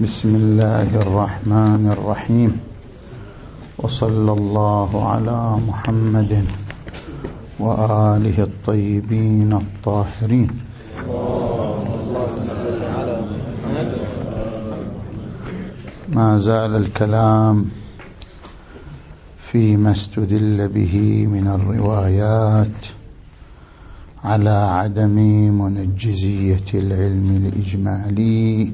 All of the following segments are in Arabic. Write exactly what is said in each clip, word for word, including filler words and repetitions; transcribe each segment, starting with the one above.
بسم الله الرحمن الرحيم، وصلى الله على محمد وآله الطيبين الطاهرين. ما زال الكلام فيما استدل به من الروايات على عدم منجزية العلم الإجمالي،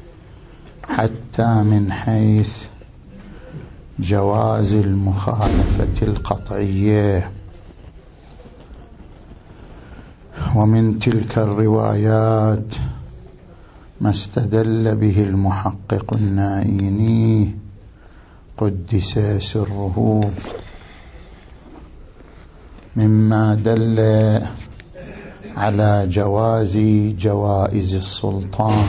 حتى من حيث جواز المخالفة القطعية. ومن تلك الروايات ما استدل به المحقق النائيني قدس سره، مما دل على جواز جوائز السلطان،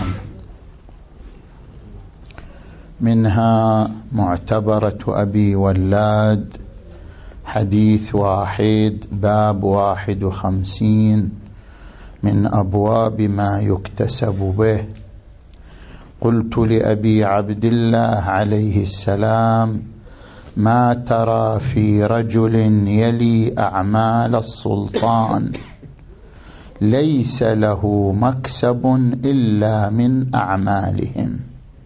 منها معتبرة أبي ولاد حديث واحد باب واحد وخمسين من أبواب ما يكتسب به. قلت لأبي عبد الله عليه السلام: ما ترى في رجل يلي أعمال السلطان ليس له مكسب إلا من أعمالهم،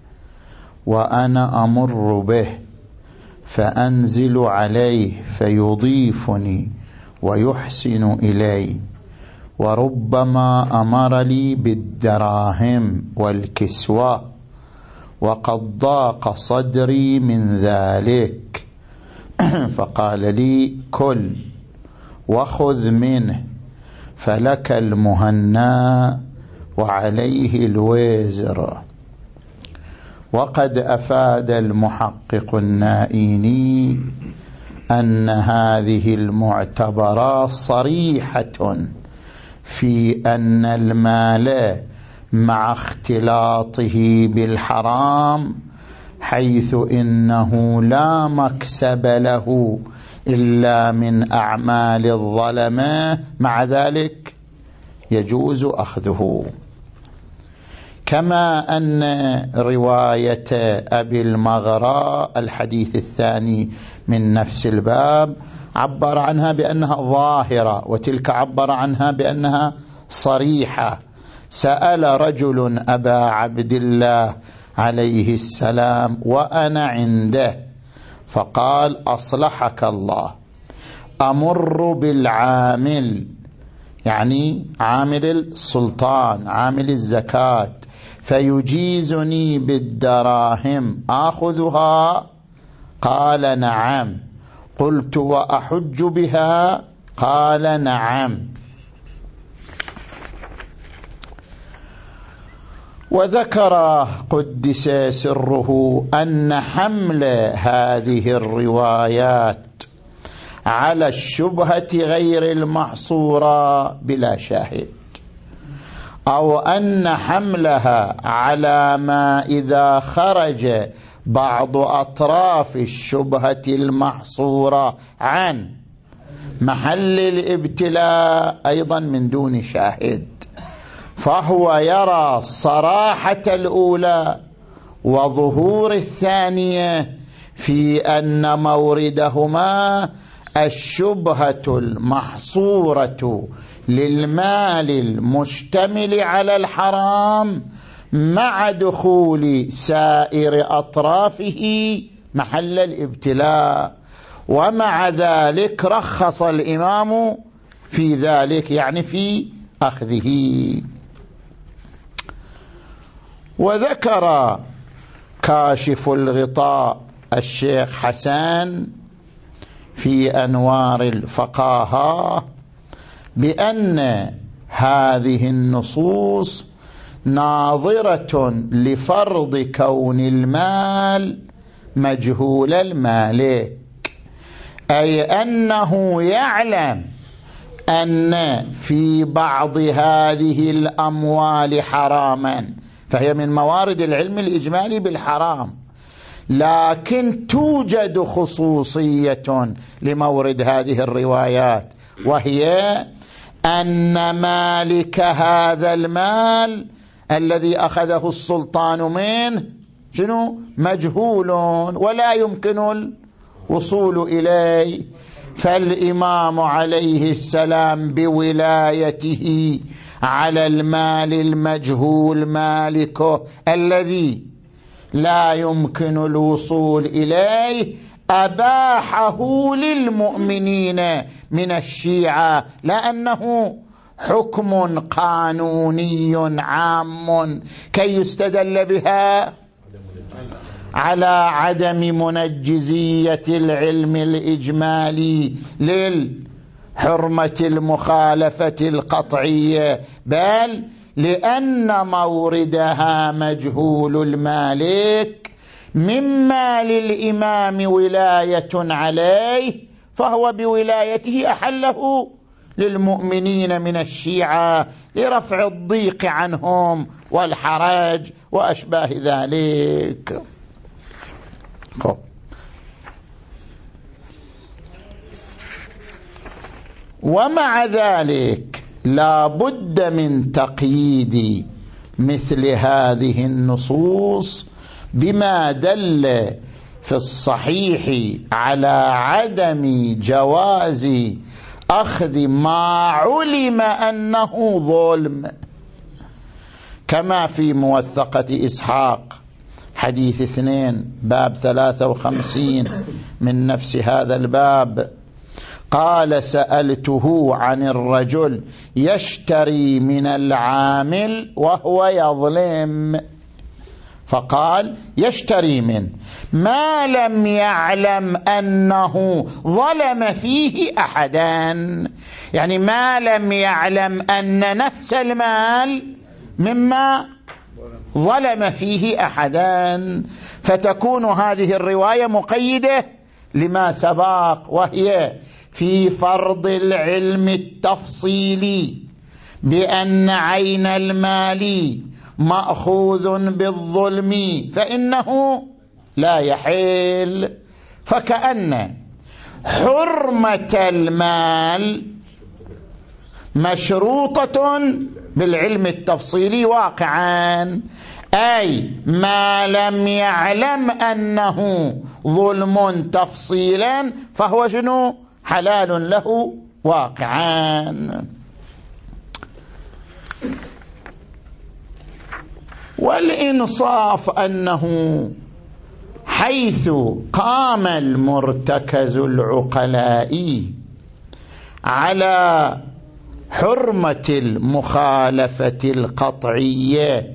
وأنا أمر به فأنزل عليه فيضيفني ويحسن إلي، وربما أمر لي بالدراهم والكسوة، وقد ضاق صدري من ذلك، فقال لي: كل وخذ منه، فلك المهنا وعليه الوزر. وقد أفاد المحقق النائيني أن هذه المعتبرات صريحة في أن المال مع اختلاطه بالحرام، حيث إنه لا مكسب له إلا من أعمال الظلمة، مع ذلك يجوز أخذه. كما أن رواية أبي المغراء الحديث الثاني من نفس الباب عبر عنها بأنها ظاهرة، وتلك عبر عنها بأنها صريحة. سأل رجل أبا عبد الله عليه السلام وأنا عنده، فقال: أصلحك الله، أمر بالعامل، يعني عامل السلطان عامل الزكاة، فيجيزني بالدراهم آخذها؟ قال: نعم. قلت: وأحج بها؟ قال: نعم. وذكر قدس سره أن حمل هذه الروايات على الشبهة غير المحصورة بلا شاهد، أو أن حملها على ما إذا خرج بعض أطراف الشبهة المحصورة عن محل الابتلاء أيضا من دون شاهد، فهو يرى صراحة الأولى وظهور الثانية في أن موردهما الشبهة المحصورة للمال المشتمل على الحرام مع دخول سائر أطرافه محل الابتلاء، ومع ذلك رخص الإمام في ذلك، يعني في أخذه. وذكر كاشف الغطاء الشيخ حسن في أنوار الفقاهة بأن هذه النصوص ناظرة لفرض كون المال مجهول المالك، أي أنه يعلم أن في بعض هذه الأموال حراما، فهي من موارد العلم الإجمالي بالحرام، لكن توجد خصوصية لمورد هذه الروايات، وهي أن مالك هذا المال الذي أخذه السلطان منه شنو مجهول ولا يمكن الوصول إليه. فالإمام عليه السلام بولايته على المال المجهول مالكه الذي لا يمكن الوصول إليه أباحه للمؤمنين من الشيعة، لأنه حكم قانوني عام كي يستدل بها على عدم منجزية العلم الإجمالي للحرمة المخالفة القطعية، بل لأن موردها مجهول المالك مما للإمام ولاية عليه، فهو بولايته أحله للمؤمنين من الشيعة لرفع الضيق عنهم والحرج وأشباه ذلك. ومع ذلك لا بد من تقييد مثل هذه النصوص بما دل في الصحيح على عدم جواز أخذ ما علم أنه ظلم، كما في موثقة إسحاق حديث اثنين باب ثلاثة وخمسين من نفس هذا الباب، قال سألته عن الرجل يشتري من العامل وهو يظلم، فقال يشتري من ما لم يعلم أنه ظلم فيه أحدا، يعني ما لم يعلم أن نفس المال مما ظلم فيه أحدا. فتكون هذه الرواية مقيدة لما سبق، وهي في فرض العلم التفصيلي بأن عين المال مأخوذ بالظلم فإنه لا يحل. فكأن حرمة المال مشروطة بالعلم التفصيلي واقعا، أي ما لم يعلم أنه ظلم تفصيلا فهو شنو حلال له واقعا. والإنصاف أنه حيث قام المرتكز العقلاء على حرمة المخالفة القطعية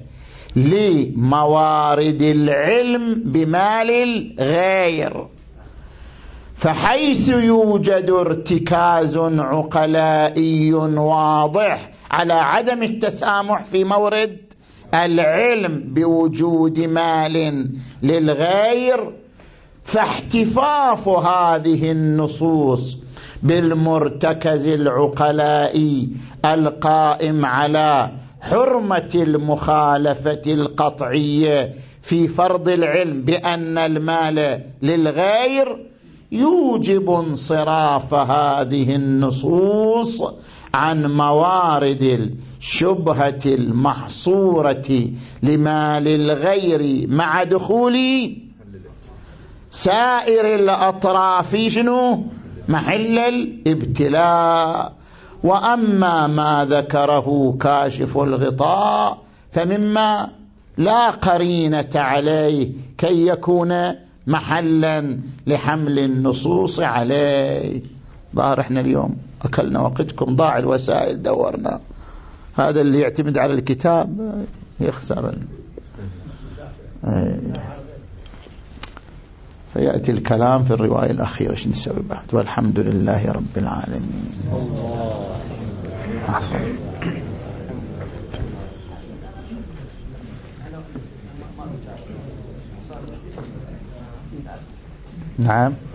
لموارد العلم بمال الغير، فحيث يوجد ارتكاز عقلائي واضح على عدم التسامح في مورد العلم بوجود مال للغير، فاحتفاف هذه النصوص بالمرتكز العقلائي القائم على حرمة المخالفة القطعية في فرض العلم بأن المال للغير يوجب انصراف هذه النصوص عن موارد الشبهة المحصورة لمال الغير مع دخول سائر الأطراف شنو محل الابتلاء. وأما ما ذكره كاشف الغطاء فمما لا قرينة عليه كي يكون محلا لحمل النصوص عليه. ظاهر احنا اليوم أكلنا وقتكم، ضاع الوسائل دورنا، هذا اللي يعتمد على الكتاب يخسر. فيأتي الكلام في الرواية الأخيرة ايش نسوي بعد. والحمد لله رب العالمين. نعم.